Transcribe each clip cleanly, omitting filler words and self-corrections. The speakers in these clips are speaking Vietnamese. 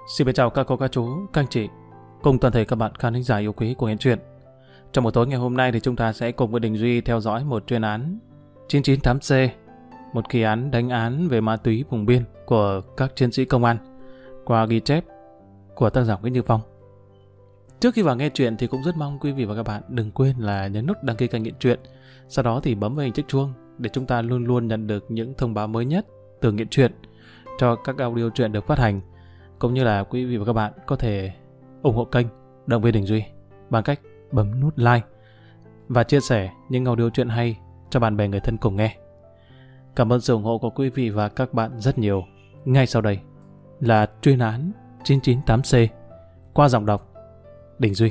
Xin chào các cô, các chú, các anh chị, cùng toàn thể các bạn khán thính giả yêu quý của Huyền Truyện. Trong buổi tối ngày hôm nay thì chúng ta sẽ cùng với Đình Duy theo dõi một chuyên án 998C, một kỳ án đánh án về ma túy vùng biên của các chiến sĩ công an qua ghi chép của tác giả Nguyễn Như Phong. Trước khi vào nghe chuyện thì cũng rất mong quý vị và các bạn đừng quên là nhấn nút đăng ký kênh Nghiện Truyện, sau đó thì bấm vào hình chiếc chuông để chúng ta luôn luôn nhận được những thông báo mới nhất từ Nghiện Truyện cho các audio truyện được phát hành. Cũng như là quý vị và các bạn có thể ủng hộ kênh, động viên Đình Duy bằng cách bấm nút like và chia sẻ những audio truyện hay cho bạn bè người thân cùng nghe. Cảm ơn sự ủng hộ của quý vị và các bạn rất nhiều. Ngay sau đây là chuyên án 998C qua giọng đọc Đình Duy.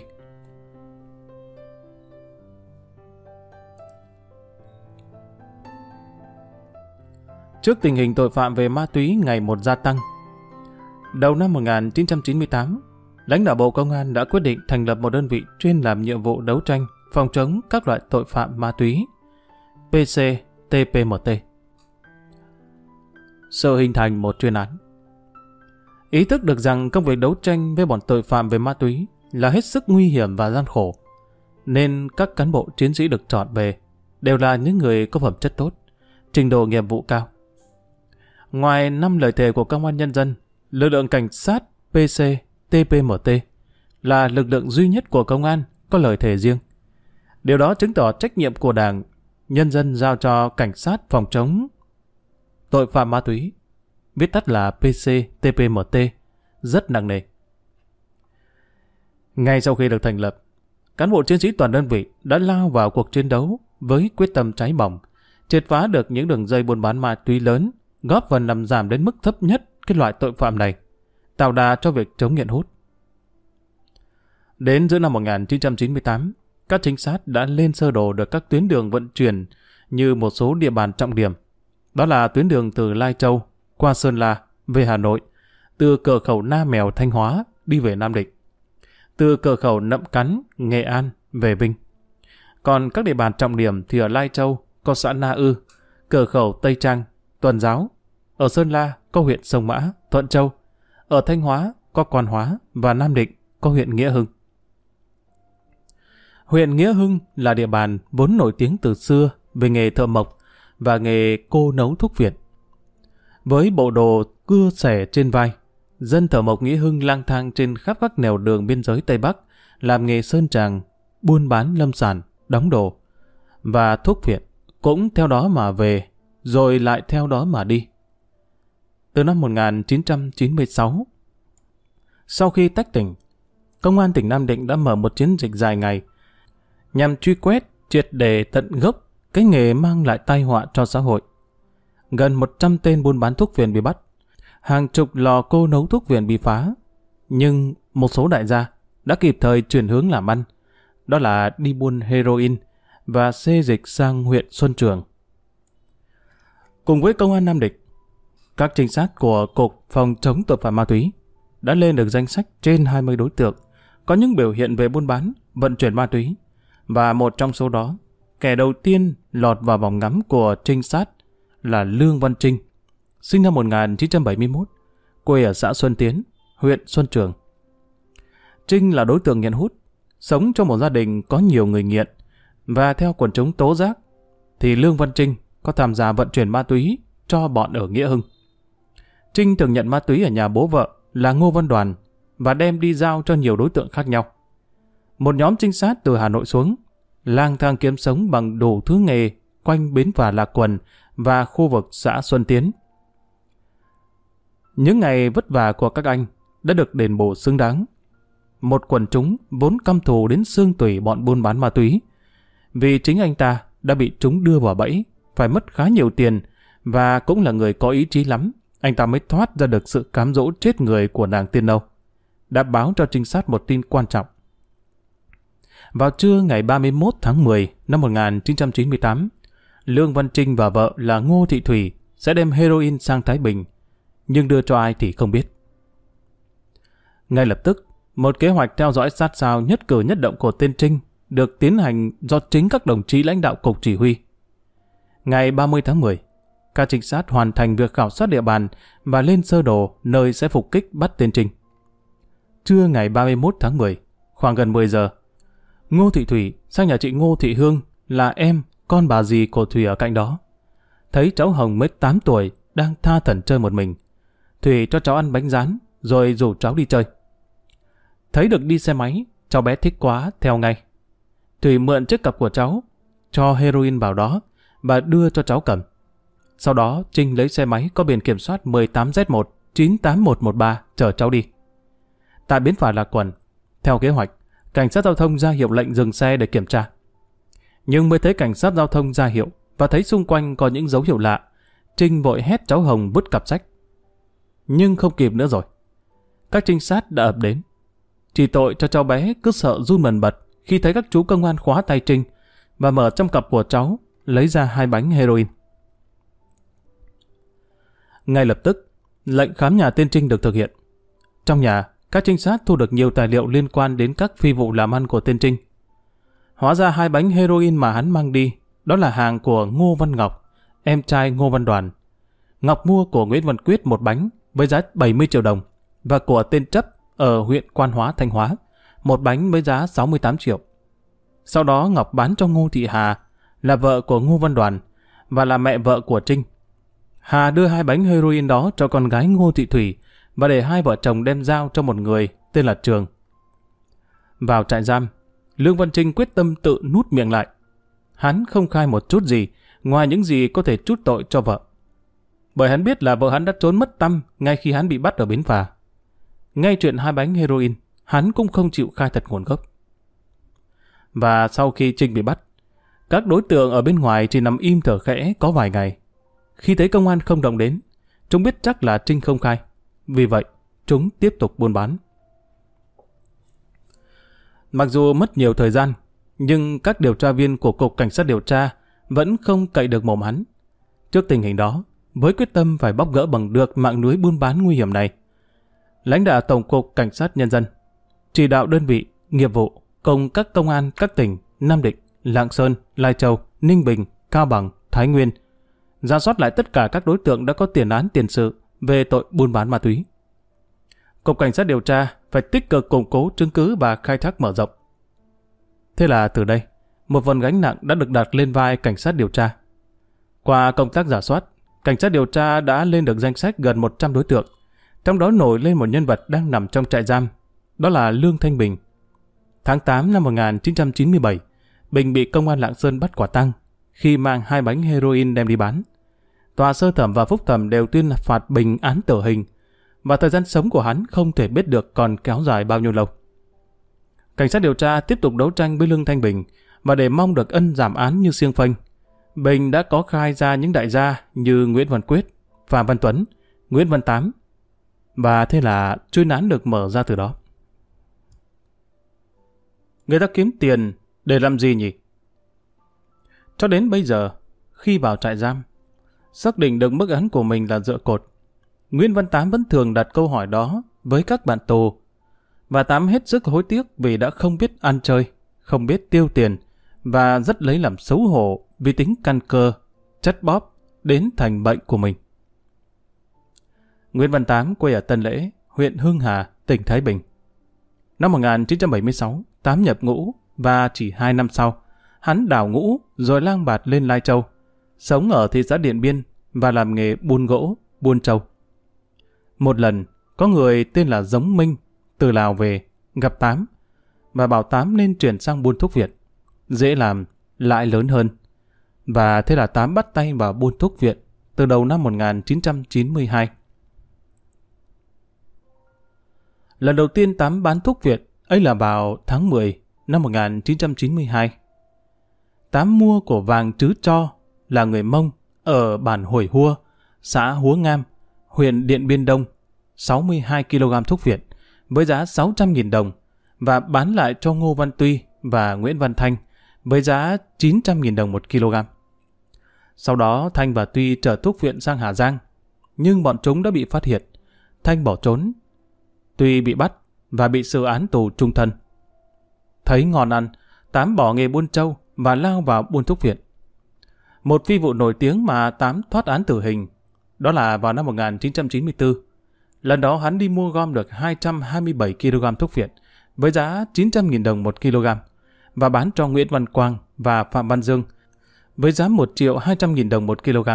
Trước tình hình tội phạm về ma túy ngày một gia tăng, đầu năm 1998, lãnh đạo Bộ Công an đã quyết định thành lập một đơn vị chuyên làm nhiệm vụ đấu tranh, phòng chống các loại tội phạm ma túy, PCTPMT. Sự hình thành một chuyên án. Ý thức được rằng công việc đấu tranh với bọn tội phạm về ma túy là hết sức nguy hiểm và gian khổ, nên các cán bộ chiến sĩ được chọn về đều là những người có phẩm chất tốt, trình độ nghiệp vụ cao. Ngoài 5 lời thề của Công an Nhân dân, lực lượng cảnh sát PCTPMT là lực lượng duy nhất của công an có lời thề riêng. Điều đó chứng tỏ trách nhiệm của Đảng, nhân dân giao cho cảnh sát phòng chống tội phạm ma túy, viết tắt là PCTPMT, rất nặng nề. Ngay sau khi được thành lập, cán bộ chiến sĩ toàn đơn vị đã lao vào cuộc chiến đấu với quyết tâm cháy bỏng, triệt phá được những đường dây buôn bán ma túy lớn, góp phần làm giảm đến mức thấp nhất cái loại tội phạm này, tạo đà cho việc chống nghiện hút. Đến giữa năm 1998, các trinh sát đã lên sơ đồ được các tuyến đường vận chuyển như một số địa bàn trọng điểm. Đó là tuyến đường từ Lai Châu qua Sơn La về Hà Nội, từ cửa khẩu Nam Mèo Thanh Hóa đi về Nam Định, từ cửa khẩu Nậm Cắn Nghệ An về Vinh. Còn các địa bàn trọng điểm thì ở Lai Châu có xã Na Ư, cửa khẩu Tây Trang, Tuần Giáo, ở Sơn La có huyện Sông Mã, Thuận Châu, ở Thanh Hóa có Quan Hóa và Nam Định có huyện Nghĩa Hưng. Huyện Nghĩa Hưng là địa bàn vốn nổi tiếng từ xưa về nghề thợ mộc và nghề cô nấu thuốc viện. Với bộ đồ cưa xẻ trên vai, dân thợ mộc Nghĩa Hưng lang thang trên khắp các nẻo đường biên giới Tây Bắc, làm nghề sơn tràng, buôn bán lâm sản, đóng đồ, và thuốc viện cũng theo đó mà về, rồi lại theo đó mà đi. Từ năm 1996, sau khi tách tỉnh, Công an tỉnh Nam Định đã mở một chiến dịch dài ngày nhằm truy quét triệt để tận gốc cái nghề mang lại tai họa cho xã hội. Gần 100 tên buôn bán thuốc phiện bị bắt, hàng chục lò cô nấu thuốc phiện bị phá, nhưng một số đại gia đã kịp thời chuyển hướng làm ăn, đó là đi buôn heroin và xê dịch sang huyện Xuân Trường. Cùng với Công an Nam Định, các trinh sát của Cục Phòng chống tội phạm ma túy đã lên được danh sách trên 20 đối tượng có những biểu hiện về buôn bán, vận chuyển ma túy, và một trong số đó, kẻ đầu tiên lọt vào vòng ngắm của trinh sát là Lương Văn Trinh, sinh năm 1971, quê ở xã Xuân Tiến, huyện Xuân Trường. Trinh là đối tượng nghiện hút, sống trong một gia đình có nhiều người nghiện, và theo quần chúng tố giác, thì Lương Văn Trinh có tham gia vận chuyển ma túy cho bọn ở Nghĩa Hưng. Trinh thường nhận ma túy ở nhà bố vợ là Ngô Văn Đoàn và đem đi giao cho nhiều đối tượng khác nhau. Một nhóm trinh sát từ Hà Nội xuống, lang thang kiếm sống bằng đủ thứ nghề quanh bến phà Lạc Quần và khu vực xã Xuân Tiến. Những ngày vất vả của các anh đã được đền bù xứng đáng. Một quần chúng vốn căm thù đến xương tủy bọn buôn bán ma túy, vì chính anh ta đã bị chúng đưa vào bẫy, phải mất khá nhiều tiền, và cũng là người có ý chí lắm, anh ta mới thoát ra được sự cám dỗ chết người của nàng Tiên Âu, đã báo cho trinh sát một tin quan trọng. Vào trưa ngày 31 tháng 10 năm 1998, Lương Văn Trinh và vợ là Ngô Thị Thủy sẽ đem heroin sang Thái Bình, nhưng đưa cho ai thì không biết. Ngay lập tức, một kế hoạch theo dõi sát sao nhất cử nhất động của tên Trinh được tiến hành do chính các đồng chí lãnh đạo cục chỉ huy. Ngày 30 tháng 10, các trinh sát hoàn thành việc khảo sát địa bàn và lên sơ đồ nơi sẽ phục kích bắt tên Trinh. trưa ngày 31 tháng 10, khoảng gần 10 giờ, Ngô Thị Thủy sang nhà chị Ngô Thị Hương là em, con bà dì của Thủy ở cạnh đó. Thấy cháu Hồng mới 8 tuổi đang tha thẩn chơi một mình, Thủy cho cháu ăn bánh rán rồi rủ cháu đi chơi. Thấy được đi xe máy, cháu bé thích quá theo ngay. Thủy mượn chiếc cặp của cháu, cho heroin vào đó và đưa cho cháu cầm. Sau đó Trinh lấy xe máy có biển kiểm soát 18Z1 98113 chở cháu đi. Tại bến phà Lạc Quần, theo kế hoạch, cảnh sát giao thông ra hiệu lệnh dừng xe để kiểm tra. Nhưng mới thấy cảnh sát giao thông ra hiệu và thấy xung quanh có những dấu hiệu lạ, Trinh vội hét cháu Hồng vứt cặp sách. Nhưng không kịp nữa rồi. Các trinh sát đã ập đến. Chỉ tội cho cháu bé cứ sợ run bần bật khi thấy các chú công an khóa tay Trinh và mở trong cặp của cháu lấy ra 2 bánh heroin. Ngay lập tức, lệnh khám nhà tên Trinh được thực hiện. Trong nhà, các trinh sát thu được nhiều tài liệu liên quan đến các phi vụ làm ăn của tên Trinh. Hóa ra 2 bánh heroin mà hắn mang đi, đó là hàng của Ngô Văn Ngọc, em trai Ngô Văn Đoàn. Ngọc mua của Nguyễn Văn Quyết 1 bánh với giá 70 triệu đồng và của tên Chấp ở huyện Quan Hóa, Thanh Hóa, 1 bánh với giá 68 triệu. Sau đó Ngọc bán cho Ngô Thị Hà, là vợ của Ngô Văn Đoàn và là mẹ vợ của Trinh. Hà đưa 2 bánh heroin đó cho con gái Ngô Thị Thủy và để hai vợ chồng đem giao cho một người tên là Trường. Vào trại giam, Lương Văn Trinh quyết tâm tự nút miệng lại. Hắn không khai một chút gì ngoài những gì có thể trút tội cho vợ. Bởi hắn biết là vợ hắn đã trốn mất tăm ngay khi hắn bị bắt ở bến phà. Ngay chuyện 2 bánh heroin, hắn cũng không chịu khai thật nguồn gốc. Và sau khi Trinh bị bắt, các đối tượng ở bên ngoài chỉ nằm im thở khẽ có vài ngày. Khi thấy công an không động đến, chúng biết chắc là Trinh không khai. Vì vậy, chúng tiếp tục buôn bán. Mặc dù mất nhiều thời gian, nhưng các điều tra viên của Cục Cảnh sát điều tra vẫn không cậy được mồm hắn. Trước tình hình đó, với quyết tâm phải bóc gỡ bằng được mạng lưới buôn bán nguy hiểm này, lãnh đạo Tổng cục Cảnh sát Nhân dân chỉ đạo đơn vị, nghiệp vụ cùng các công an các tỉnh Nam Định, Lạng Sơn, Lai Châu, Ninh Bình, Cao Bằng, Thái Nguyên rà soát lại tất cả các đối tượng đã có tiền án tiền sự về tội buôn bán ma túy. Cục Cảnh sát điều tra phải tích cực củng cố chứng cứ và khai thác mở rộng. Thế là từ đây, một phần gánh nặng đã được đặt lên vai cảnh sát điều tra. Qua công tác rà soát, cảnh sát điều tra đã lên được danh sách gần 100 đối tượng, trong đó nổi lên một nhân vật đang nằm trong trại giam, đó là Lương Thanh Bình. Tháng 8 năm 1997, Bình bị công an Lạng Sơn bắt quả tang khi mang 2 bánh heroin đem đi bán. Tòa sơ thẩm và phúc thẩm đều tuyên phạt Bình án tử hình, và thời gian sống của hắn không thể biết được còn kéo dài bao nhiêu lâu. Cảnh sát điều tra tiếp tục đấu tranh với Lương Thanh Bình, và để mong được ân giảm án như xiêng phanh, Bình đã có khai ra những đại gia như Nguyễn Văn Quyết, Phạm Văn Tuấn, Nguyễn Văn Tám, và thế là chuyên án được mở ra từ đó. Người ta kiếm tiền để làm gì nhỉ? Cho đến bây giờ, khi vào trại giam, xác định được mức án của mình là dựa cột, Nguyễn Văn Tám vẫn thường đặt câu hỏi đó với các bạn tù, và Tám hết sức hối tiếc vì đã không biết ăn chơi, không biết tiêu tiền, và rất lấy làm xấu hổ vì tính căn cơ, chất bóp đến thành bệnh của mình. Nguyễn Văn Tám quê ở Tân Lễ, huyện Hưng Hà, tỉnh Thái Bình. Năm 1976, Tám nhập ngũ và chỉ 2 năm sau, hắn đào ngũ rồi lang bạt lên Lai Châu, sống ở thị xã Điện Biên và làm nghề buôn gỗ, buôn trâu. Một lần, có người tên là Giống Minh từ Lào về gặp Tám và bảo Tám nên chuyển sang buôn thuốc viện, dễ làm, lãi lớn hơn. Và thế là Tám bắt tay vào buôn thuốc viện từ đầu năm 1992. Lần đầu tiên Tám bán thuốc viện ấy là vào tháng 10 năm 1992. Tám mua của Vàng Trứ Cho, là người Mông ở bản Hủy Hua, xã Húa Ngam, huyện Điện Biên Đông, 62 kg thuốc viện với giá 600.000 đồng và bán lại cho Ngô Văn Tuy và Nguyễn Văn Thanh với giá 900.000 đồng 1 kg. Sau đó Thanh và Tuy chở thuốc viện sang Hà Giang, nhưng bọn chúng đã bị phát hiện. Thanh bỏ trốn, Tuy bị bắt và bị xử án tù chung thân. Thấy ngon ăn, Tám bỏ nghề buôn trâu và lao vào buôn thuốc viện. Một phi vụ nổi tiếng mà Tám thoát án tử hình, đó là vào năm 1994. Lần đó hắn đi mua gom được 227 kg thuốc viện với giá 900.000 đồng 1 kg và bán cho Nguyễn Văn Quang và Phạm Văn Dương với giá 1.200.000 đồng 1 kg.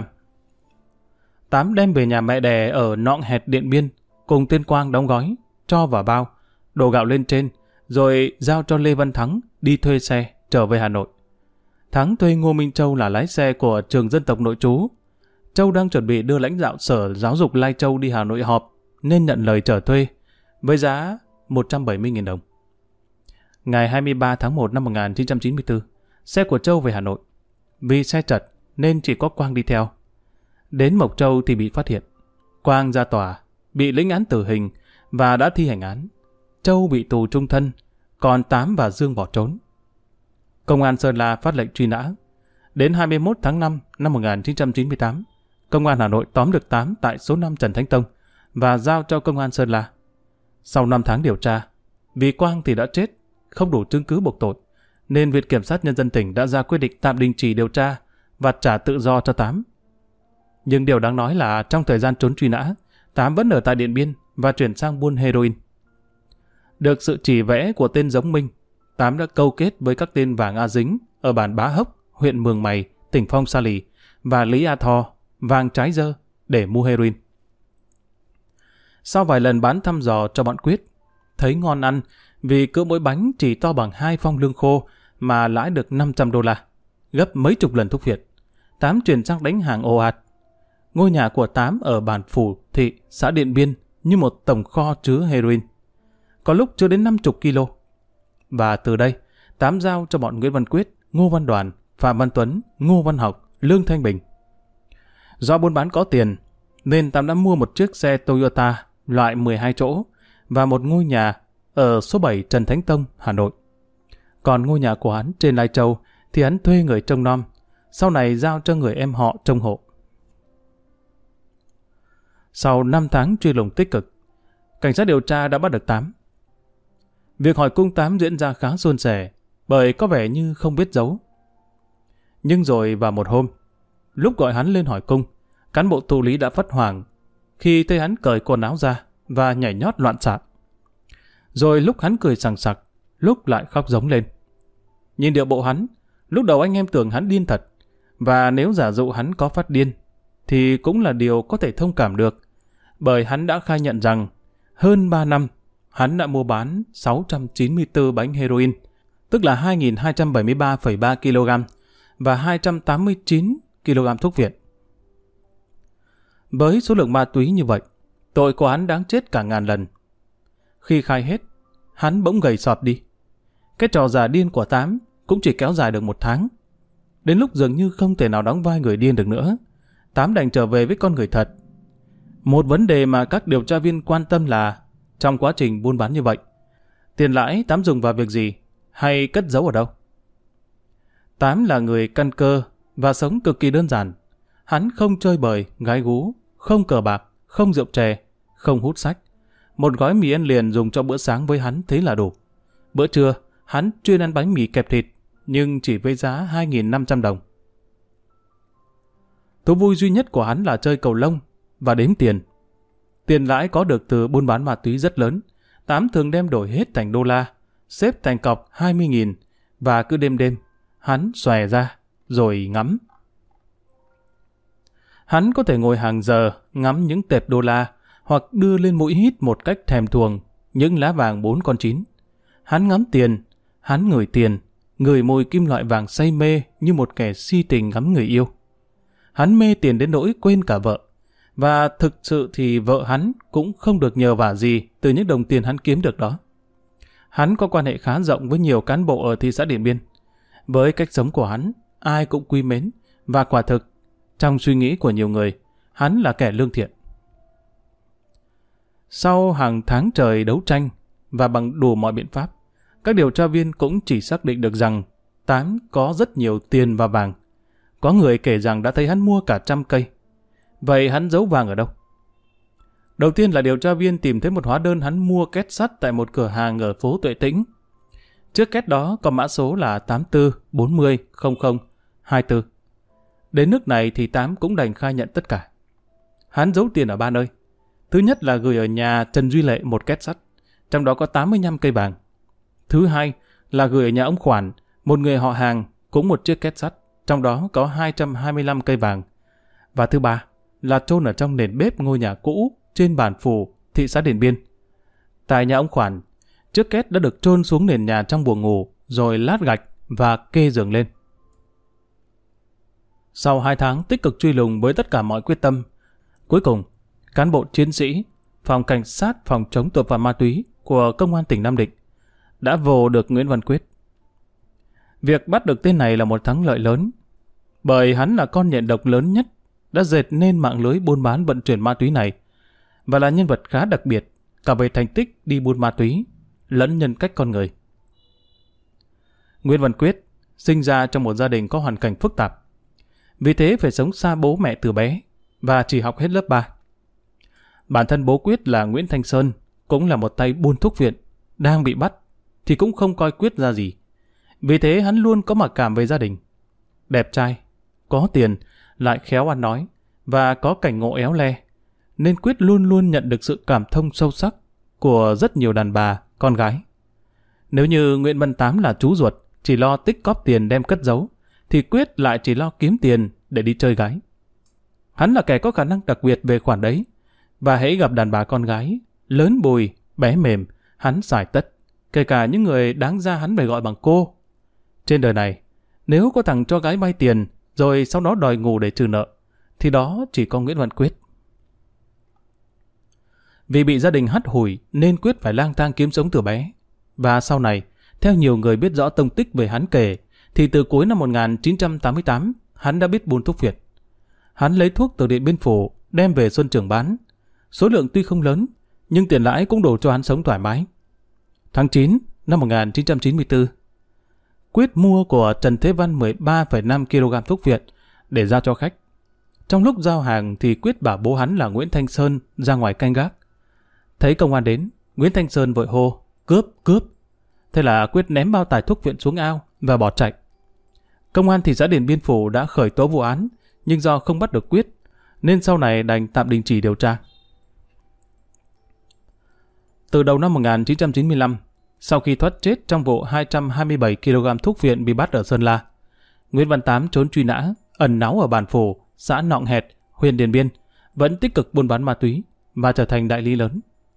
Tám đem về nhà mẹ đẻ ở Nọng Hẹt, Điện Biên, cùng tên Quang đóng gói, cho vào bao, đổ gạo lên trên, rồi giao cho Lê Văn Thắng đi thuê xe trở về Hà Nội. Thắng thuê Ngô Minh Châu là lái xe của trường dân tộc nội trú. Châu đang chuẩn bị đưa lãnh đạo Sở Giáo dục Lai Châu đi Hà Nội họp, nên nhận lời trở thuê, với giá 170.000 đồng. Ngày 23 tháng 1 năm 1994, xe của Châu về Hà Nội. Vì xe chật nên chỉ có Quang đi theo. Đến Mộc Châu thì bị phát hiện. Quang ra tòa, bị lĩnh án tử hình và đã thi hành án. Châu bị tù chung thân, còn Tám và Dương bỏ trốn. Công an Sơn La phát lệnh truy nã. Đến 21 tháng 5 năm 1998, Công an Hà Nội tóm được Tám tại số 5 Trần Thánh Tông và giao cho Công an Sơn La. Sau 5 tháng điều tra, vì Quang thì đã chết, không đủ chứng cứ buộc tội, nên Viện Kiểm sát Nhân dân tỉnh đã ra quyết định tạm đình chỉ điều tra và trả tự do cho Tám. Nhưng điều đáng nói là trong thời gian trốn truy nã, Tám vẫn ở tại Điện Biên và chuyển sang buôn heroin. Được sự chỉ vẽ của tên Giống Minh, Tám đã câu kết với các tên Vàng A Dính ở bản Bá Hốc, huyện Mường Mày, tỉnh Phong Sa Lì và Lý A Tho, Vàng Trái Dơ để mua heroin. Sau vài lần bán thăm dò cho bọn Quyết, thấy ngon ăn vì cứ mỗi bánh chỉ to bằng 2 phong lương khô mà lãi được $500, gấp mấy chục lần thuốc viện, Tám chuyển sang đánh hàng ồ ạt. Ngôi nhà của Tám ở bản Phủ Thị, xã Điện Biên như một tổng kho chứa heroin, có lúc chưa đến 50 kg. Và từ đây, Tám giao cho bọn Nguyễn Văn Quyết, Ngô Văn Đoàn, Phạm Văn Tuấn, Ngô Văn Học, Lương Thanh Bình. Do buôn bán có tiền, nên Tám đã mua một chiếc xe Toyota loại 12 chỗ và một ngôi nhà ở số 7 Trần Thánh Tông, Hà Nội. Còn ngôi nhà của hắn trên Lai Châu thì hắn thuê người trông nom, sau này giao cho người em họ trông hộ. Sau 5 tháng truy lùng tích cực, cảnh sát điều tra đã bắt được Tám. Việc hỏi cung Tám diễn ra khá suôn sẻ, bởi có vẻ như không biết giấu. Nhưng rồi vào một hôm, lúc gọi hắn lên hỏi cung, cán bộ thụ lý đã phất hoảng khi thấy hắn cởi quần áo ra và nhảy nhót loạn xạ. Rồi lúc hắn cười sằng sặc, lúc lại khóc giống lên. Nhìn điệu bộ hắn, lúc đầu anh em tưởng hắn điên thật, và nếu giả dụ hắn có phát điên, thì cũng là điều có thể thông cảm được, bởi hắn đã khai nhận rằng hơn 3 năm hắn đã mua bán 694 bánh heroin, tức là 2.273,3 kg và 289 kg thuốc viện. Với số lượng ma túy như vậy, tội của hắn đáng chết cả ngàn lần. Khi khai hết, hắn bỗng gầy sọt đi. Cái trò giả điên của Tám cũng chỉ kéo dài được 1 tháng. Đến lúc dường như không thể nào đóng vai người điên được nữa, Tám đành trở về với con người thật. Một vấn đề mà các điều tra viên quan tâm là trong quá trình buôn bán như vậy, tiền lãi Tám dùng vào việc gì hay cất giấu ở đâu? Tám là người căn cơ và sống cực kỳ đơn giản. Hắn không chơi bời, gái gú, không cờ bạc, không rượu chè, không hút sách. Một gói mì ăn liền dùng cho bữa sáng với hắn thế là đủ. Bữa trưa, hắn chuyên ăn bánh mì kẹp thịt, nhưng chỉ với giá 2.500 đồng. Thú vui duy nhất của hắn là chơi cầu lông và đếm tiền. Tiền lãi có được từ buôn bán ma túy rất lớn. Tám thường đem đổi hết thành đô la, xếp thành cọc 20.000 và cứ đêm hắn xòe ra rồi ngắm. Hắn có thể ngồi hàng giờ ngắm những tệp đô la hoặc đưa lên mũi hít một cách thèm thuồng những lá vàng 4 con 9. Hắn ngắm tiền, hắn ngửi tiền, ngửi mùi kim loại vàng say mê như một kẻ si tình ngắm người yêu. Hắn mê tiền đến nỗi quên cả vợ. Và thực sự thì vợ hắn cũng không được nhờ vả gì từ những đồng tiền hắn kiếm được đó. Hắn có quan hệ khá rộng với nhiều cán bộ ở thị xã Điện Biên. Với cách sống của hắn, ai cũng quý mến, và quả thực, trong suy nghĩ của nhiều người, hắn là kẻ lương thiện. Sau hàng tháng trời đấu tranh và bằng đủ mọi biện pháp, các điều tra viên cũng chỉ xác định được rằng Tám có rất nhiều tiền và vàng. Có người kể rằng đã thấy hắn mua cả 100 cây. Vậy hắn giấu vàng ở đâu? Đầu tiên là điều tra viên tìm thấy một hóa đơn hắn mua két sắt tại một cửa hàng ở phố Tuệ Tĩnh. Trước két đó có mã số là 84400024. Đến nước này thì Tám cũng đành khai nhận tất cả. Hắn giấu tiền ở 3 nơi. Thứ nhất là gửi ở nhà Trần Duy Lệ một két sắt, trong đó có 85 cây vàng. Thứ hai là gửi ở nhà ông Khoản, một người họ hàng, cũng một chiếc két sắt, trong đó có 225 cây vàng. Và thứ ba là chôn ở trong nền bếp ngôi nhà cũ trên Bản Phù, thị xã Điện Biên. Tại nhà ông Khoản, chiếc két đã được chôn xuống nền nhà trong buồng ngủ, rồi lát gạch và kê giường lên. Sau 2 tháng tích cực truy lùng với tất cả mọi quyết tâm, cuối cùng, cán bộ chiến sĩ Phòng Cảnh sát phòng chống tội phạm ma túy của Công an tỉnh Nam Định đã vồ được Nguyễn Văn Quyết. Việc bắt được tên này là một thắng lợi lớn, bởi hắn là con nhện độc lớn nhất đã dệt nên mạng lưới buôn bán vận chuyển ma túy này, và là nhân vật khá đặc biệt cả về thành tích đi buôn ma túy lẫn nhân cách con người. Nguyễn Văn Quyết sinh ra trong một gia đình có hoàn cảnh phức tạp, vì thế phải sống xa bố mẹ từ bé và chỉ học hết lớp 3. Bản thân bố Quyết là Nguyễn Thanh Sơn, cũng là một tay buôn thuốc viện, đang bị bắt thì cũng không coi Quyết ra gì. Vì thế hắn luôn có mặc cảm về gia đình. Đẹp trai, có tiền, lại khéo ăn nói và có cảnh ngộ éo le, nên Quyết luôn luôn nhận được sự cảm thông sâu sắc của rất nhiều đàn bà, con gái. Nếu như Nguyễn Văn Tám là chú ruột, chỉ lo tích cóp tiền đem cất giấu, thì Quyết lại chỉ lo kiếm tiền để đi chơi gái. Hắn là kẻ có khả năng đặc biệt về khoản đấy, và hễ gặp đàn bà con gái, lớn bùi, bé mềm, hắn xài tất, kể cả những người đáng ra hắn phải gọi bằng cô. Trên đời này, nếu có thằng cho gái vay tiền, rồi sau đó đòi ngủ để trừ nợ, thì đó chỉ có Nguyễn Văn Quyết. Vì bị gia đình hắt hủi nên Quyết phải lang thang kiếm sống từ bé. Và sau này, theo nhiều người biết rõ tông tích về hắn kể, thì từ cuối năm 1988, hắn đã biết buôn thuốc phiện. Hắn lấy thuốc từ Điện Biên Phủ, đem về Xuân Trường bán. Số lượng tuy không lớn, nhưng tiền lãi cũng đủ cho hắn sống thoải mái. Tháng 9 năm 1994, Quyết mua của Trần Thế Văn 13,5 kg thuốc phiện để giao cho khách. Trong lúc giao hàng thì Quyết bảo bố hắn là Nguyễn Thanh Sơn ra ngoài canh gác. Thấy công an đến, Nguyễn Thanh Sơn vội hô, cướp, cướp. Thế là Quyết ném bao tải thuốc viện xuống ao và bỏ chạy. Công an thị xã Điện Biên Phủ đã khởi tố vụ án, nhưng do không bắt được Quyết, nên sau này đành tạm đình chỉ điều tra. Từ đầu năm 1995, sau khi thoát chết trong vụ 227 kg thuốc viện bị bắt ở Sơn La, Nguyễn Văn Tám trốn truy nã, ẩn náu ở Bản Phù, xã Nọng Hẹt, huyện Điện Biên, vẫn tích cực buôn bán ma túy và trở thành đại lý lớn.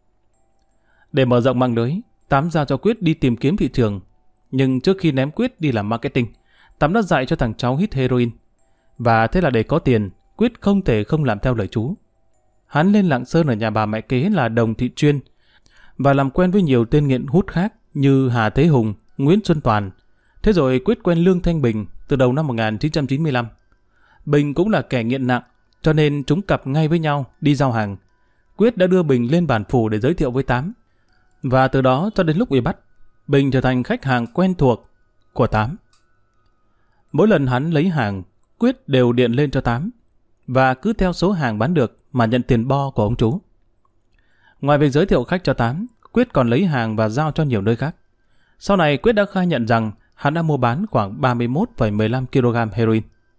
Để mở rộng mạng lưới, Tám giao cho Quyết đi tìm kiếm thị trường, nhưng trước khi ném Quyết đi làm marketing, Tám đã dạy cho thằng cháu hít heroin. Và thế là để có tiền, Quyết không thể không làm theo lời chú. Hắn lên Lạng Sơn ở nhà bà mẹ kế là Đồng Thị Chuyên và làm quen với nhiều tên nghiện hút khác như Hà Thế Hùng, Nguyễn Xuân Toàn. Thế rồi Quyết quen Lương Thanh Bình từ đầu năm 1995. Bình cũng là kẻ nghiện nặng, cho nên chúng cặp ngay với nhau đi giao hàng. Quyết đã đưa Bình lên Bản Phù để giới thiệu với Tám. Và từ đó cho đến lúc bị bắt, Bình trở thành khách hàng quen thuộc của Tám. Mỗi lần hắn lấy hàng, Quyết đều điện lên cho Tám, và cứ theo số hàng bán được mà nhận tiền bo của ông chú. Ngoài việc giới thiệu khách cho Tám, Quyết còn lấy hàng và giao cho nhiều nơi khác. Sau này Quyết đã khai nhận rằng hắn đã mua bán khoảng 31,15 kg heroin.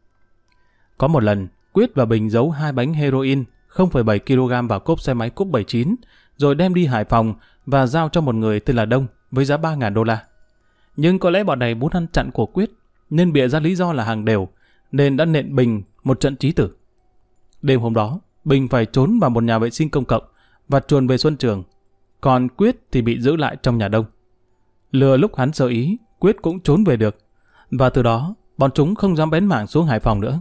Có một lần, Quyết và Bình giấu 2 bánh heroin 0,7 kg vào cốp xe máy cúp 79, rồi đem đi Hải Phòng và giao cho một người tên là Đông với giá 3.000 đô la. Nhưng có lẽ bọn này muốn ăn chặn của Quyết, nên bịa ra lý do là hàng đều, nên đã nện Bình một trận chí tử. Đêm hôm đó, Bình phải trốn vào một nhà vệ sinh công cộng và chuồn về Xuân Trường, còn Quyết thì bị giữ lại trong nhà Đông. Lừa lúc hắn sơ ý, Quyết cũng trốn về được, và từ đó bọn chúng không dám bén mảng xuống Hải Phòng nữa.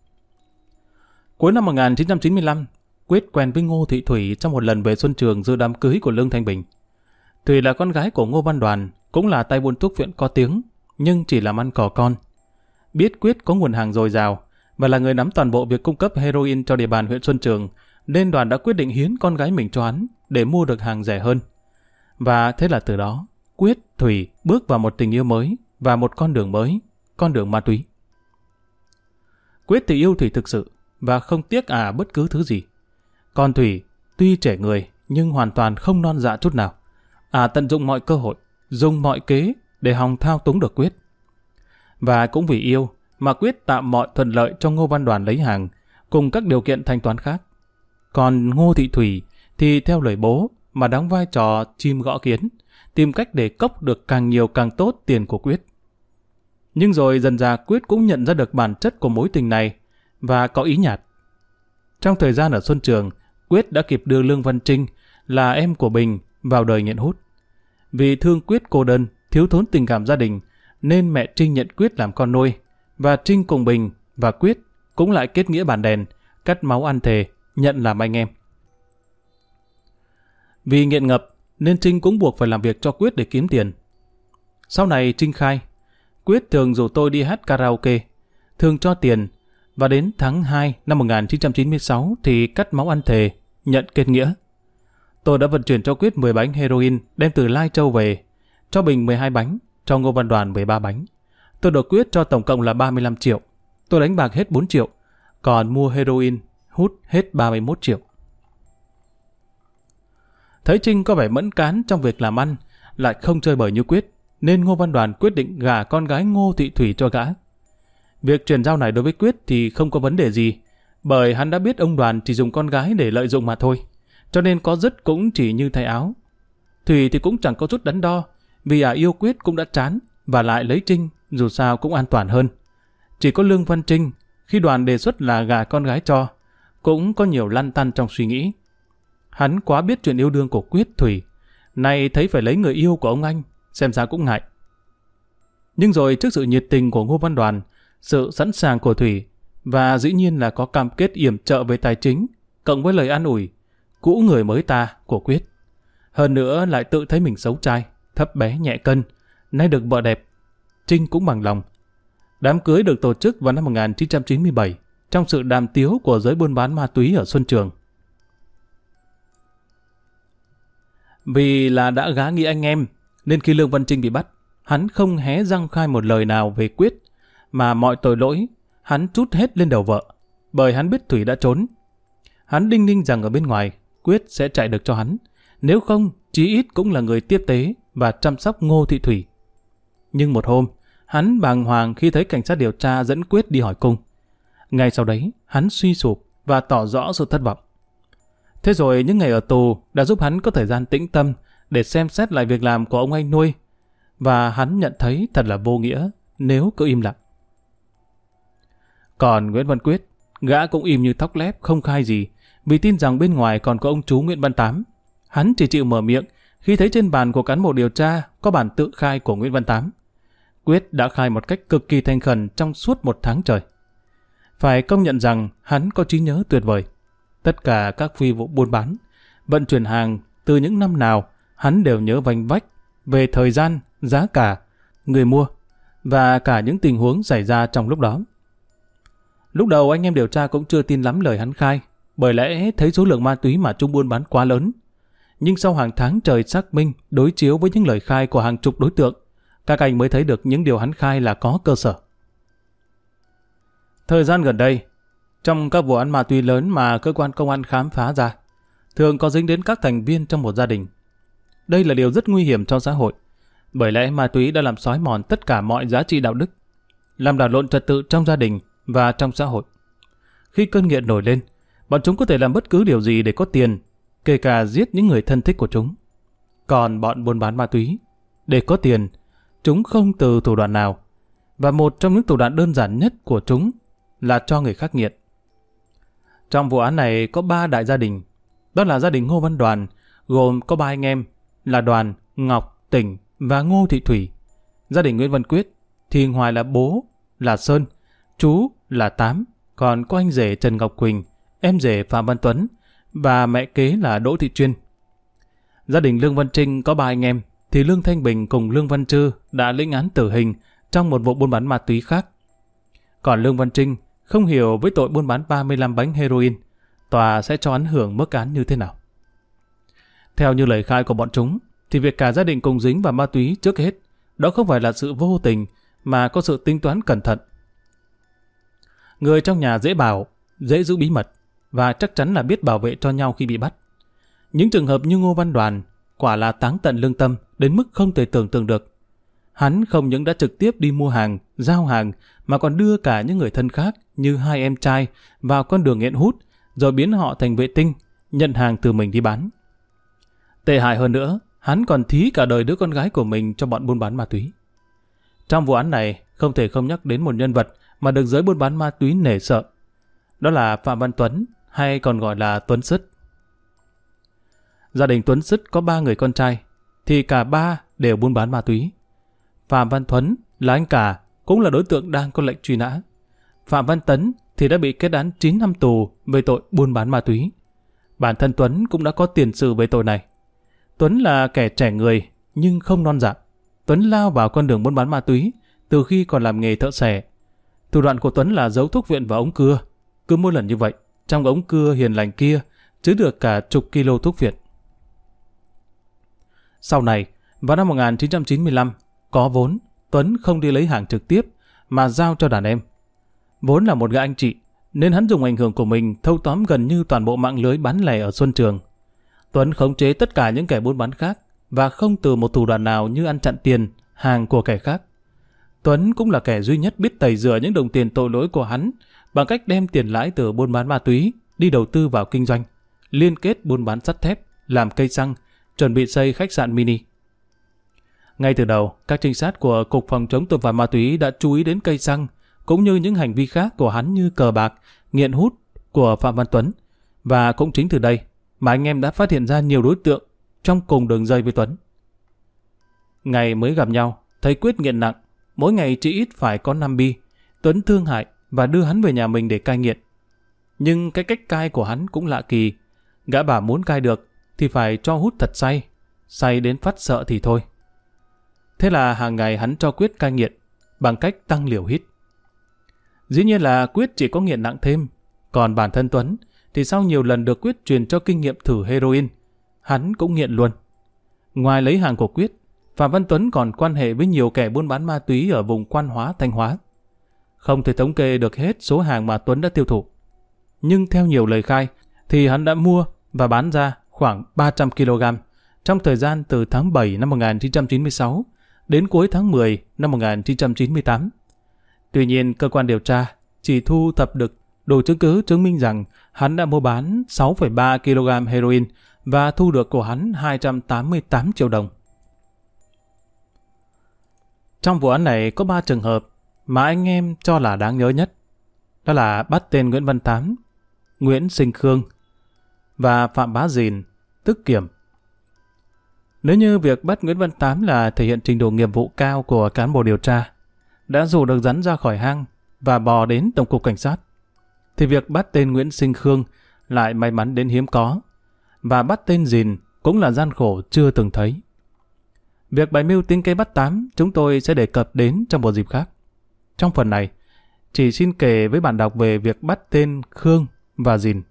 Cuối năm 1995, Quyết quen với Ngô Thị Thủy trong một lần về Xuân Trường dự đám cưới của Lương Thanh Bình. Thủy là con gái của Ngô Văn Đoàn, cũng là tay buôn thuốc viện có tiếng, nhưng chỉ làm ăn cò con. Biết Quyết có nguồn hàng dồi dào và là người nắm toàn bộ việc cung cấp heroin cho địa bàn huyện Xuân Trường, nên Đoàn đã quyết định hiến con gái mình cho hắn để mua được hàng rẻ hơn. Và thế là từ đó, Quyết, Thủy bước vào một tình yêu mới và một con đường mới, con đường ma túy. Quyết thì yêu Thủy thực sự và không tiếc bất cứ thứ gì. Còn Thủy, tuy trẻ người nhưng hoàn toàn không non dạ chút nào. Tận dụng mọi cơ hội, dùng mọi kế để hòng thao túng được Quyết. Và cũng vì yêu mà Quyết tạo mọi thuận lợi cho Ngô Văn Đoàn lấy hàng, cùng các điều kiện thanh toán khác. Còn Ngô Thị Thủy thì theo lời bố mà đóng vai trò chim gõ kiến, tìm cách để cốc được càng nhiều càng tốt tiền của Quyết. Nhưng rồi dần dà Quyết cũng nhận ra được bản chất của mối tình này và có ý nhạt. Trong thời gian ở Xuân Trường, Quyết đã kịp đưa Lương Văn Trinh là em của Bình vào đời nghiện hút. Vì thương Quyết cô đơn, thiếu thốn tình cảm gia đình, nên mẹ Trinh nhận Quyết làm con nuôi, và Trinh cùng Bình và Quyết cũng lại kết nghĩa bàn đèn, cắt máu ăn thề, nhận làm anh em. Vì nghiện ngập nên Trinh cũng buộc phải làm việc cho Quyết để kiếm tiền. Sau này Trinh khai, Quyết thường rủ tôi đi hát karaoke, thường cho tiền, và đến tháng 2 năm 1996 thì cắt máu ăn thề, nhận kết nghĩa. Tôi đã vận chuyển cho Quyết 10 bánh heroin đem từ Lai Châu về, cho Bình 12 bánh, cho Ngô Văn Đoàn 13 bánh. Tôi được Quyết cho tổng cộng là 35 triệu. Tôi đánh bạc hết 4 triệu, còn mua heroin, hút hết 31 triệu. Thấy Trinh có vẻ mẫn cán trong việc làm ăn, lại không chơi bời như Quyết, nên Ngô Văn Đoàn quyết định gả con gái Ngô Thị Thủy cho gã. Việc chuyển giao này đối với Quyết thì không có vấn đề gì, bởi hắn đã biết ông Đoàn chỉ dùng con gái để lợi dụng mà thôi, cho nên có dứt cũng chỉ như thay áo. Thủy thì cũng chẳng có chút đắn đo, vì yêu Quyết cũng đã chán, và lại lấy Trinh dù sao cũng an toàn hơn. Chỉ có Lương Văn Trinh, khi Đoàn đề xuất là gả con gái cho, cũng có nhiều lăn tăn trong suy nghĩ. Hắn quá biết chuyện yêu đương của Quyết Thủy, nay thấy phải lấy người yêu của ông anh, xem ra cũng ngại. Nhưng rồi trước sự nhiệt tình của Ngô Văn Đoàn, sự sẵn sàng của Thủy, và dĩ nhiên là có cam kết yểm trợ về tài chính, cộng với lời an ủi cũ người mới ta của Quyết, hơn nữa lại tự thấy mình xấu trai, thấp bé nhẹ cân, nay được vợ đẹp, Trinh cũng bằng lòng. Đám cưới được tổ chức vào năm 1997 trong sự đàm tiếu của giới buôn bán ma túy ở Xuân Trường. Vì là đã gá nghĩa anh em, nên khi Lương Văn Trinh bị bắt, hắn không hé răng khai một lời nào về Quyết, mà mọi tội lỗi hắn trút hết lên đầu vợ, bởi hắn biết Thủy đã trốn. Hắn đinh ninh rằng ở bên ngoài Quyết sẽ chạy được cho hắn, nếu không chí ít cũng là người tiếp tế và chăm sóc Ngô Thị Thủy. Nhưng một hôm, hắn bàng hoàng khi thấy cảnh sát điều tra dẫn Quyết đi hỏi cung. Ngay sau đấy, hắn suy sụp và tỏ rõ sự thất vọng. Thế rồi những ngày ở tù đã giúp hắn có thời gian tĩnh tâm để xem xét lại việc làm của ông anh nuôi, và hắn nhận thấy thật là vô nghĩa nếu cứ im lặng. Còn Nguyễn Văn Quyết, gã cũng im như thóc lép, không khai gì, vì tin rằng bên ngoài còn có ông chú Nguyễn Văn Tám. Hắn chỉ chịu mở miệng khi thấy trên bàn của cán bộ điều tra có bản tự khai của Nguyễn Văn Tám. Quyết đã khai một cách cực kỳ thành khẩn trong suốt 1 tháng trời. Phải công nhận rằng hắn có trí nhớ tuyệt vời. Tất cả các phi vụ buôn bán, vận chuyển hàng từ những năm nào, hắn đều nhớ vành vách về thời gian, giá cả, người mua và cả những tình huống xảy ra trong lúc đó. Lúc đầu anh em điều tra cũng chưa tin lắm lời hắn khai, bởi lẽ thấy số lượng ma túy mà chúng buôn bán quá lớn. Nhưng sau hàng tháng trời xác minh, đối chiếu với những lời khai của hàng chục đối tượng, các anh mới thấy được những điều hắn khai là có cơ sở. Thời gian gần đây, trong các vụ án ma túy lớn mà cơ quan công an khám phá ra, thường có dính đến các thành viên trong một gia đình. Đây là điều rất nguy hiểm cho xã hội, bởi lẽ ma túy đã làm xói mòn tất cả mọi giá trị đạo đức, làm đảo lộn trật tự trong gia đình và trong xã hội. Khi cơn nghiện nổi lên, bọn chúng có thể làm bất cứ điều gì để có tiền, kể cả giết những người thân thích của chúng. Còn bọn buôn bán ma túy, để có tiền, chúng không từ thủ đoạn nào, và một trong những thủ đoạn đơn giản nhất của chúng là cho người khác nghiện. Trong vụ án này có 3 đại gia đình, đó là gia đình Ngô Văn Đoàn, gồm có 3 anh em là Đoàn, Ngọc, Tỉnh và Ngô Thị Thủy. Gia đình Nguyễn Văn Quyết thì ngoài là bố là Sơn, chú là Tám, còn có anh rể Trần Ngọc Quỳnh, em rể Phạm Văn Tuấn và mẹ kế là Đỗ Thị Chuyên. Gia đình Lương Văn Trinh có 3 anh em, thì Lương Thanh Bình cùng Lương Văn Trư đã lĩnh án tử hình trong một vụ buôn bán ma túy khác. Còn Lương Văn Trinh không hiểu với tội buôn bán 35 bánh heroin, tòa sẽ cho hắn hưởng mức án như thế nào. Theo như lời khai của bọn chúng, thì việc cả gia đình cùng dính vào ma túy trước hết, đó không phải là sự vô tình, mà có sự tính toán cẩn thận. Người trong nhà dễ bảo, dễ giữ bí mật, và chắc chắn là biết bảo vệ cho nhau khi bị bắt. Những trường hợp như Ngô Văn Đoàn quả là táng tận lương tâm đến mức không thể tưởng tượng được. Hắn không những đã trực tiếp đi mua hàng, giao hàng, mà còn đưa cả những người thân khác như 2 em trai vào con đường nghiện hút, rồi biến họ thành vệ tinh, nhận hàng từ mình đi bán. Tệ hại hơn nữa, hắn còn thí cả đời đứa con gái của mình cho bọn buôn bán ma túy. Trong vụ án này, không thể không nhắc đến một nhân vật mà được giới buôn bán ma túy nể sợ. Đó là Phạm Văn Tuấn, hay còn gọi là Tuấn Sứt. Gia đình Tuấn Sứt có 3 người con trai, thì cả 3 đều buôn bán ma túy. Phạm Văn Thuấn là anh cả, cũng là đối tượng đang có lệnh truy nã. Phạm Văn Tấn thì đã bị kết án 9 năm tù về tội buôn bán ma túy. Bản thân Tuấn cũng đã có tiền sử về tội này. Tuấn là kẻ trẻ người, nhưng không non dạ. Tuấn lao vào con đường buôn bán ma túy từ khi còn làm nghề thợ xẻ. Thủ đoạn của Tuấn là giấu thuốc viện vào ống cưa. Cứ mỗi lần như vậy, trong ống cưa hiền lành kia chứa được cả chục kilo thuốc viện. Sau này, vào năm 1995, có vốn, Tuấn không đi lấy hàng trực tiếp mà giao cho đàn em. Vốn là một gã anh chị, nên hắn dùng ảnh hưởng của mình thâu tóm gần như toàn bộ mạng lưới bán lẻ ở Xuân Trường. Tuấn khống chế tất cả những kẻ buôn bán khác và không từ một thủ đoạn nào như ăn chặn tiền, hàng của kẻ khác. Tuấn cũng là kẻ duy nhất biết tẩy rửa những đồng tiền tội lỗi của hắn bằng cách đem tiền lãi từ buôn bán ma túy đi đầu tư vào kinh doanh, liên kết buôn bán sắt thép, làm cây xăng, chuẩn bị xây khách sạn mini. Ngay từ đầu, các trinh sát của Cục Phòng chống tội phạm ma túy đã chú ý đến cây xăng, cũng như những hành vi khác của hắn như cờ bạc, nghiện hút của Phạm Văn Tuấn. Và cũng chính từ đây mà anh em đã phát hiện ra nhiều đối tượng trong cùng đường dây với Tuấn. Ngày mới gặp nhau, thấy Quyết nghiện nặng, mỗi ngày chỉ ít phải có 5 bi. Tuấn thương hại và đưa hắn về nhà mình để cai nghiện. Nhưng cái cách cai của hắn cũng lạ kỳ. Gã bảo muốn cai được thì phải cho hút thật say, say đến phát sợ thì thôi. Thế là hàng ngày hắn cho Quyết cai nghiện bằng cách tăng liều hít. Dĩ nhiên là Quyết chỉ có nghiện nặng thêm, còn bản thân Tuấn thì sau nhiều lần được Quyết truyền cho kinh nghiệm thử heroin, hắn cũng nghiện luôn. Ngoài lấy hàng của Quyết, Phạm Văn Tuấn còn quan hệ với nhiều kẻ buôn bán ma túy ở vùng Quan Hóa, Thanh Hóa. Không thể thống kê được hết số hàng mà Tuấn đã tiêu thụ. Nhưng theo nhiều lời khai thì hắn đã mua và bán ra khoảng 300 kg trong thời gian từ tháng 7 năm 1996 đến cuối tháng 10 năm 1998. Tuy nhiên, cơ quan điều tra chỉ thu thập được đủ chứng cứ chứng minh rằng hắn đã mua bán 6,3 kg heroin và thu được của hắn 288 triệu đồng. Trong vụ án này có 3 trường hợp mà anh em cho là đáng nhớ nhất. Đó là bắt tên Nguyễn Văn Tám, Nguyễn Sinh Khương và Phạm Bá Dìn, tức Kiểm. Nếu như việc bắt Nguyễn Văn Tám là thể hiện trình độ nghiệp vụ cao của cán bộ điều tra, đã dụ được rắn ra khỏi hang và bò đến Tổng cục Cảnh sát, thì việc bắt tên Nguyễn Sinh Khương lại may mắn đến hiếm có, và bắt tên Dìn cũng là gian khổ chưa từng thấy. Việc bày mưu tính kế bắt Tám chúng tôi sẽ đề cập đến trong một dịp khác. Trong phần này, chỉ xin kể với bạn đọc về việc bắt tên Khương và Dìn.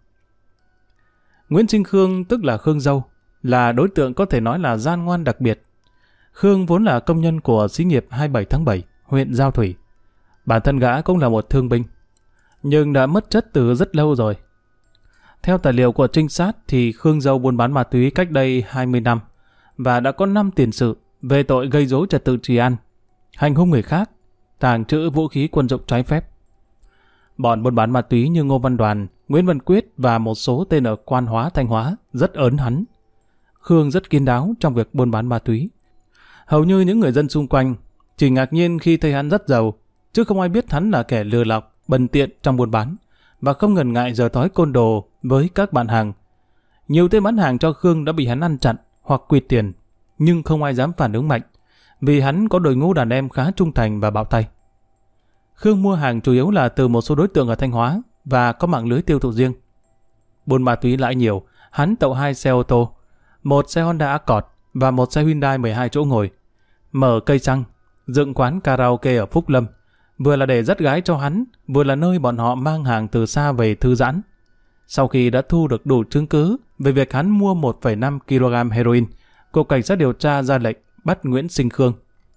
Nguyễn Sinh Khương, tức là Khương Dâu, là đối tượng có thể nói là gian ngoan đặc biệt. Khương vốn là công nhân của xí nghiệp 27 tháng 7, huyện Giao Thủy. Bản thân gã cũng là một thương binh, nhưng đã mất chất từ rất lâu rồi. Theo tài liệu của trinh sát thì Khương Dâu buôn bán ma túy cách đây 20 năm và đã có 5 tiền sự về tội gây rối trật tự trị an, hành hung người khác, tàng trữ vũ khí quân dụng trái phép. Bọn buôn bán ma túy như Ngô Văn Đoàn, Nguyễn Văn Quyết và một số tên ở Quan Hóa, Thanh Hóa rất ớn hắn. Khương rất kín đáo trong việc buôn bán ma túy. Hầu như những người dân xung quanh chỉ ngạc nhiên khi thấy hắn rất giàu, chứ không ai biết hắn là kẻ lừa lọc, bần tiện trong buôn bán và không ngần ngại giở thói côn đồ với các bạn hàng. Nhiều tên bán hàng cho Khương đã bị hắn ăn chặn hoặc quỵt tiền, nhưng không ai dám phản ứng mạnh vì hắn có đội ngũ đàn em khá trung thành và bạo tay. Khương mua hàng chủ yếu là từ một số đối tượng ở Thanh Hóa và có mạng lưới tiêu thụ riêng. Buôn ma túy lãi nhiều, hắn tậu 2 xe ô tô, một xe Honda Accord và một xe Hyundai 12 chỗ ngồi, mở cây xăng, dựng quán karaoke ở Phúc Lâm, vừa là để dắt gái cho hắn, vừa là nơi bọn họ mang hàng từ xa về thư giãn. Sau khi đã thu được đủ chứng cứ về việc hắn mua 1,5 kg heroin, Cục Cảnh sát điều tra ra lệnh bắt Nguyễn Sinh Khương.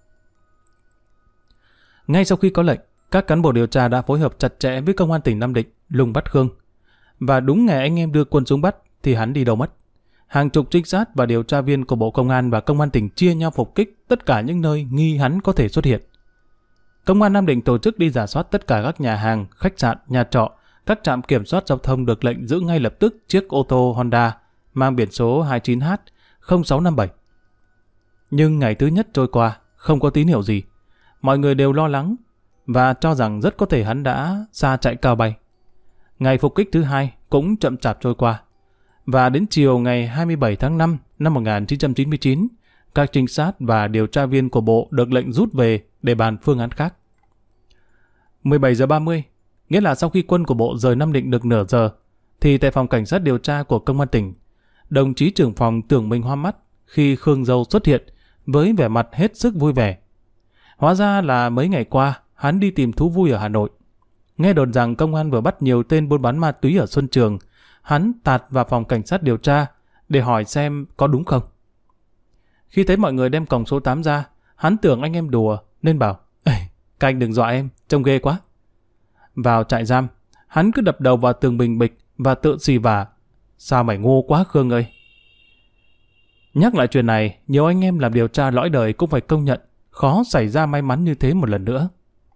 Ngay sau khi có lệnh, các cán bộ điều tra đã phối hợp chặt chẽ với công an tỉnh Nam Định lùng bắt Khương. Và đúng ngày anh em đưa quân xuống bắt thì hắn đi đâu mất. Hàng chục trinh sát và điều tra viên của Bộ Công an và Công an tỉnh chia nhau phục kích tất cả những nơi nghi hắn có thể xuất hiện. Công an Nam Định tổ chức đi rà soát tất cả các nhà hàng, khách sạn, nhà trọ, Các trạm kiểm soát giao thông được lệnh giữ ngay lập tức chiếc ô tô Honda mang biển số 29H0657. Nhưng ngày thứ nhất trôi qua, không có tín hiệu gì. Mọi người đều lo lắng và cho rằng rất có thể hắn đã xa chạy cao bay. Ngày phục kích thứ hai cũng chậm chạp trôi qua. Và đến chiều ngày 27 tháng 5 năm 1999, các trinh sát và điều tra viên của bộ được lệnh rút về để bàn phương án khác. 17 giờ 30, nghĩa là sau khi quân của bộ rời Nam Định được nửa giờ, thì tại phòng cảnh sát điều tra của công an tỉnh, đồng chí trưởng phòng tưởng mình hoa mắt khi Khương Dâu xuất hiện với vẻ mặt hết sức vui vẻ. Hóa ra là mấy ngày qua, hắn đi tìm thú vui ở Hà Nội. Nghe đồn rằng công an vừa bắt nhiều tên buôn bán ma túy ở Xuân Trường, hắn tạt vào phòng cảnh sát điều tra để hỏi xem có đúng không. Khi thấy mọi người đem còng số 8 ra, hắn tưởng anh em đùa nên bảo: "Ê, các anh đừng dọa em, trông ghê quá." Vào trại giam, hắn cứ đập đầu vào tường bình bịch và tự xì vả: "Sao mày ngu quá Khương ơi." Nhắc lại chuyện này, nhiều anh em làm điều tra lõi đời cũng phải công nhận khó xảy ra may mắn như thế một lần nữa.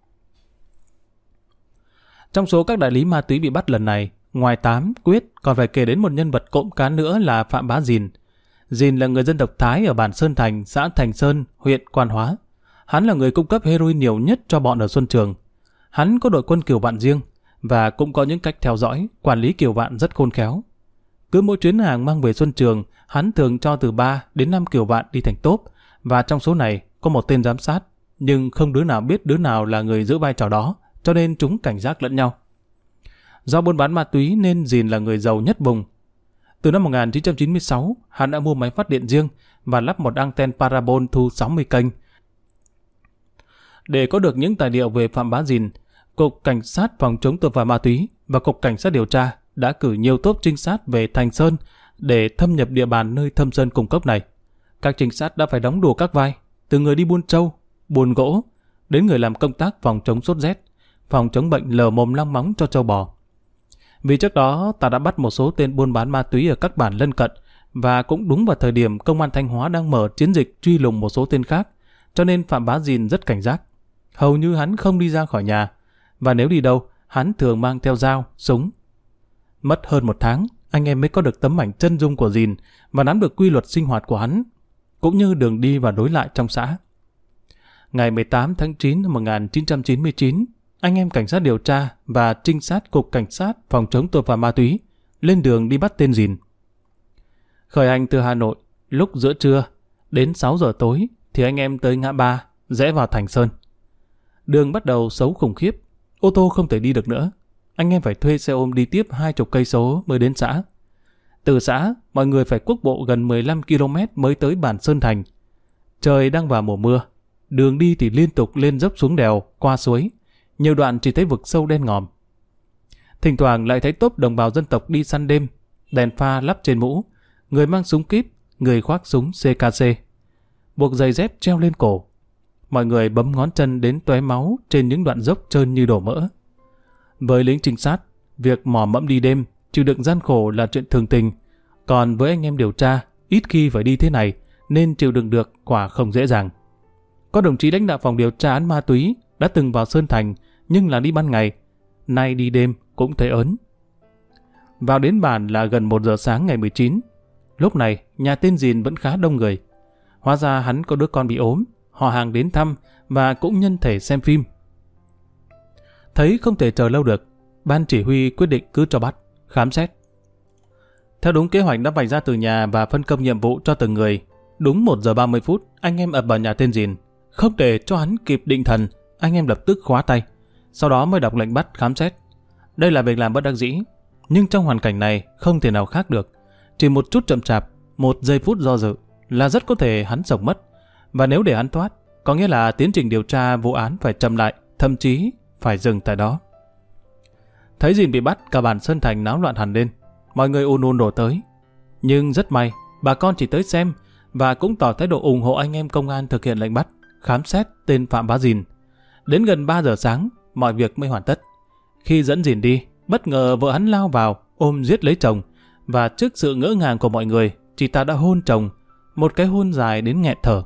Trong số các đại lý ma túy bị bắt lần này, ngoài Tám, Quyết còn phải kể đến một nhân vật cộm cán nữa là Phạm Bá Dìn. Dìn là người dân tộc Thái ở bản Sơn Thành, xã Thành Sơn, huyện Quan Hóa. Hắn là người cung cấp heroin nhiều nhất cho bọn ở Xuân Trường. Hắn có đội quân kiều vạn riêng và cũng có những cách theo dõi, quản lý kiều vạn rất khôn khéo. Cứ mỗi chuyến hàng mang về Xuân Trường, hắn thường cho từ 3 đến 5 kiều vạn đi thành tốp, và trong số này có một tên giám sát, nhưng không đứa nào biết đứa nào là người giữ vai trò đó, cho nên chúng cảnh giác lẫn nhau. Do buôn bán ma túy nên Dìn là người giàu nhất vùng. Từ năm 1996, hắn đã mua máy phát điện riêng và lắp một anten parabol thu 60 kênh. Để có được những tài liệu về Phạm Bá Dìn, Cục Cảnh sát phòng chống tội phạm ma túy và Cục Cảnh sát điều tra đã cử nhiều tốp trinh sát về Thành Sơn để thâm nhập địa bàn nơi Thâm Sơn cung cấp này. Các trinh sát đã phải đóng đủ các vai, từ người đi buôn trâu, buôn gỗ, đến người làm công tác phòng chống sốt rét, phòng chống bệnh lở mồm long móng cho trâu bò. Vì trước đó ta đã bắt một số tên buôn bán ma túy ở các bản lân cận, và cũng đúng vào thời điểm công an Thanh Hóa đang mở chiến dịch truy lùng một số tên khác, cho nên Phạm Bá Dìn rất cảnh giác. Hầu như hắn không đi ra khỏi nhà, và nếu đi đâu, hắn thường mang theo dao, súng. Mất hơn 1 tháng, anh em mới có được tấm ảnh chân dung của Dìn và nắm được quy luật sinh hoạt của hắn, cũng như đường đi và đối lại trong xã. Ngày 18 tháng 9 năm 1999, anh em cảnh sát điều tra và trinh sát Cục Cảnh sát phòng chống tội phạm ma túy lên đường đi bắt tên Dìn. Khởi hành từ Hà Nội, lúc giữa trưa đến 6 giờ tối thì anh em tới ngã ba, rẽ vào Thành Sơn. Đường bắt đầu xấu khủng khiếp, ô tô không thể đi được nữa. Anh em phải thuê xe ôm đi tiếp 20 cây số mới đến xã. Từ xã, mọi người phải cuốc bộ gần 15 km mới tới bản Sơn Thành. Trời đang vào mùa mưa, đường đi thì liên tục lên dốc xuống đèo, qua suối. Nhiều đoạn chỉ thấy vực sâu đen ngòm. Thỉnh thoảng lại thấy tốp đồng bào dân tộc đi săn đêm, đèn pha lắp trên mũ, người mang súng kíp, người khoác súng CKC, buộc giày dép treo lên cổ. Mọi người bấm ngón chân đến tóe máu trên những đoạn dốc trơn như đổ mỡ. Với lính trinh sát, việc mò mẫm đi đêm, chịu đựng gian khổ là chuyện thường tình. Còn với anh em điều tra, ít khi phải đi thế này, nên chịu đựng được quả không dễ dàng. Có đồng chí lãnh đạo phòng điều tra án ma túy đã từng vào Sơn Thành, nhưng là đi ban ngày, nay đi đêm cũng thấy ớn. Vào đến bản là gần 1 giờ sáng ngày 19. Lúc này, nhà tên Dìn vẫn khá đông người. Hóa ra hắn có đứa con bị ốm, họ hàng đến thăm và cũng nhân thể xem phim. Thấy không thể chờ lâu được, ban chỉ huy quyết định cứ cho bắt, khám xét. Theo đúng kế hoạch đã vạch ra từ nhà và phân công nhiệm vụ cho từng người, đúng 1 giờ 30 phút, anh em ập vào nhà tên Dìn. Không để cho hắn kịp định thần, anh em lập tức khóa tay, sau đó mới đọc lệnh bắt khám xét. Đây là việc làm bất đắc dĩ, nhưng trong hoàn cảnh này không thể nào khác được. Chỉ một chút chậm chạp, 1 giây phút do dự là rất có thể hắn sống mất. Và nếu để hắn thoát, có nghĩa là tiến trình điều tra vụ án phải chậm lại, thậm chí phải dừng tại đó. Thấy Dìn bị bắt, cả bản Sơn Thành náo loạn hẳn lên, mọi người ùn đổ tới. Nhưng rất may, bà con chỉ tới xem và cũng tỏ thái độ ủng hộ anh em công an thực hiện lệnh bắt, khám xét tên Phạm Bá Dìn. Đến gần 3 giờ sáng, mọi việc mới hoàn tất. Khi dẫn Dìn đi, bất ngờ vợ hắn lao vào, ôm giết lấy chồng, và trước sự ngỡ ngàng của mọi người, chị ta đã hôn chồng, một cái hôn dài đến nghẹt thở.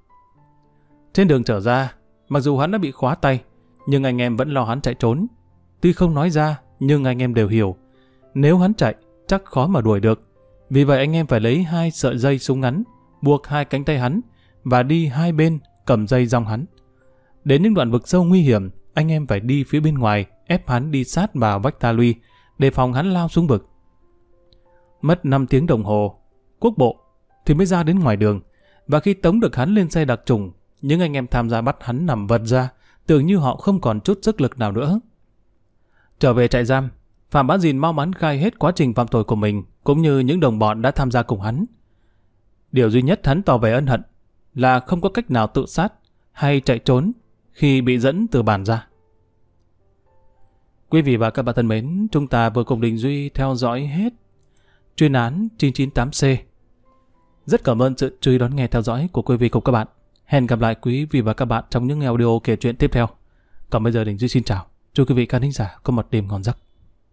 Trên đường trở ra, mặc dù hắn đã bị khóa tay, nhưng anh em vẫn lo hắn chạy trốn. Tuy không nói ra, nhưng anh em đều hiểu, nếu hắn chạy, chắc khó mà đuổi được. Vì vậy anh em phải lấy 2 sợi dây súng ngắn, buộc 2 cánh tay hắn, và đi hai bên cầm dây giong hắn. Đến những đoạn vực sâu nguy hiểm, anh em phải đi phía bên ngoài, ép hắn đi sát vào vách ta luy, đề phòng hắn lao xuống vực. Mất 5 tiếng đồng hồ, quốc bộ, thì mới ra đến ngoài đường, và khi tống được hắn lên xe đặc trùng, những anh em tham gia bắt hắn nằm vật ra, tưởng như họ không còn chút sức lực nào nữa. Trở về trại giam, Phạm Bá Dìn mau mắn khai hết quá trình phạm tội của mình, cũng như những đồng bọn đã tham gia cùng hắn. Điều duy nhất hắn tỏ vẻ ân hận là không có cách nào tự sát hay chạy trốn khi bị dẫn từ bản ra. Quý vị và các bạn thân mến, chúng ta vừa cùng Đình Duy theo dõi hết chuyên án 998C. Rất cảm ơn sự chú ý đón nghe theo dõi của quý vị cùng các bạn. Hẹn gặp lại quý vị và các bạn trong những audio kể chuyện tiếp theo. Còn bây giờ Đình Duy xin chào. Chúc quý vị khán thính giả có một đêm ngon giấc.